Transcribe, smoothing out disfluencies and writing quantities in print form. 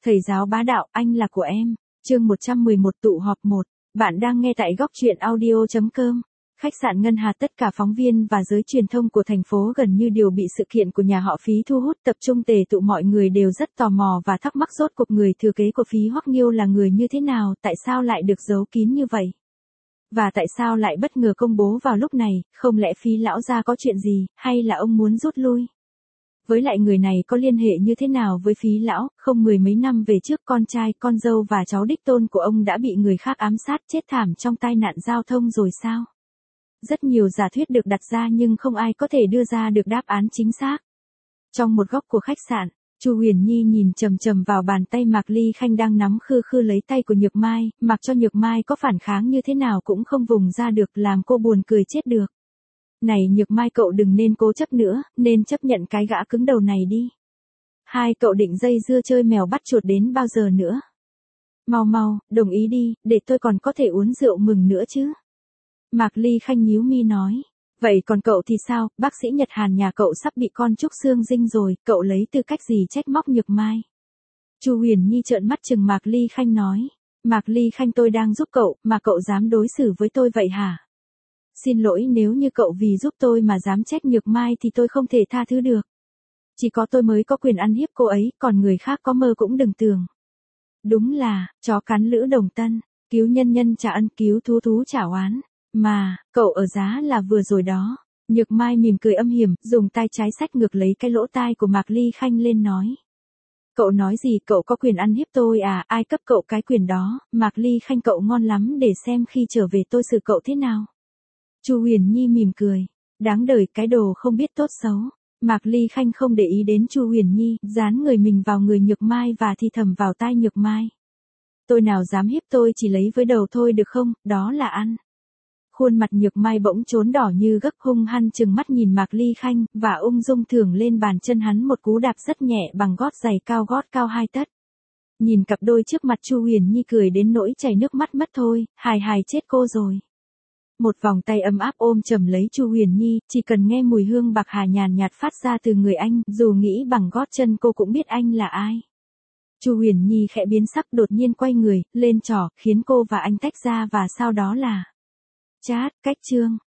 Thầy giáo bá đạo, anh là của em. Chương 111 tụ họp 1. Bạn đang nghe tại góc truyện audio.com. Khách sạn Ngân Hà, tất cả phóng viên và giới truyền thông của thành phố gần như đều bị sự kiện của nhà họ Phí thu hút, tập trung tề tụ, mọi người đều rất tò mò và thắc mắc rốt cuộc người thừa kế của Phí Hoắc Nghiêu là người như thế nào, tại sao lại được giấu kín như vậy? Và tại sao lại bất ngờ công bố vào lúc này, không lẽ Phí lão gia có chuyện gì, hay là ông muốn rút lui? Với lại người này có liên hệ như thế nào với Phí lão, không mười mấy năm về trước con trai, con dâu và cháu đích tôn của ông đã bị người khác ám sát chết thảm trong tai nạn giao thông rồi sao? Rất nhiều giả thuyết được đặt ra nhưng không ai có thể đưa ra được đáp án chính xác. Trong một góc của khách sạn, Chu Huyền Nhi nhìn chằm chằm vào bàn tay Mạc Ly Khanh đang nắm khư khư lấy tay của Nhược Mai, mặc cho Nhược Mai có phản kháng như thế nào cũng không vùng ra được, làm cô buồn cười chết được. Này Nhược Mai, cậu đừng nên cố chấp nữa, nên chấp nhận cái gã cứng đầu này đi. Hai cậu định dây dưa chơi mèo bắt chuột đến bao giờ nữa? Mau mau, đồng ý đi, để tôi còn có thể uống rượu mừng nữa chứ. Mạc Ly Khanh nhíu mi nói. Vậy còn cậu thì sao, bác sĩ Nhật Hàn nhà cậu sắp bị con Trúc Xương dinh rồi, cậu lấy tư cách gì trách móc Nhược Mai? Chu Huyền Nhi trợn mắt chừng Mạc Ly Khanh nói. Mạc Ly Khanh, tôi đang giúp cậu, mà cậu dám đối xử với tôi vậy hả? Xin lỗi, nếu như cậu vì giúp tôi mà dám trách Nhược Mai thì tôi không thể tha thứ được. Chỉ có tôi mới có quyền ăn hiếp cô ấy, còn người khác có mơ cũng đừng tưởng. Đúng là, chó cắn lữ đồng tân, cứu nhân nhân trả ân, cứu thú thú trả oán. Mà, cậu ở giá là vừa rồi đó. Nhược Mai mỉm cười âm hiểm, dùng tay trái xách ngược lấy cái lỗ tai của Mạc Ly Khanh lên nói. Cậu nói gì, cậu có quyền ăn hiếp tôi à, ai cấp cậu cái quyền đó? Mạc Ly Khanh, cậu ngon lắm, để xem khi trở về tôi xử cậu thế nào. Chu Huyền Nhi mỉm cười. Đáng đời, cái đồ không biết tốt xấu. Mạc Ly Khanh không để ý đến Chu Huyền Nhi, dán người mình vào người Nhược Mai và thì thầm vào tai Nhược Mai. Tôi nào dám hiếp, tôi chỉ lấy với đầu thôi được không, đó là ăn. Khuôn mặt Nhược Mai bỗng trốn đỏ như gấc, hung hăng chừng mắt nhìn Mạc Ly Khanh, và ung dung thưởng lên bàn chân hắn một cú đạp rất nhẹ bằng gót giày cao, gót cao 2 tấc. Nhìn cặp đôi trước mặt, Chu Huyền Nhi cười đến nỗi chảy nước mắt mất thôi, hài hài chết cô rồi. Một vòng tay ấm áp ôm chầm lấy Chu Huyền Nhi, chỉ cần nghe mùi hương bạc hà nhàn nhạt phát ra từ người anh, dù nghĩ bằng gót chân cô cũng biết anh là ai. Chu Huyền Nhi khẽ biến sắc, đột nhiên quay người lên trỏ, khiến cô và anh tách ra và sau đó là chat, cách chương.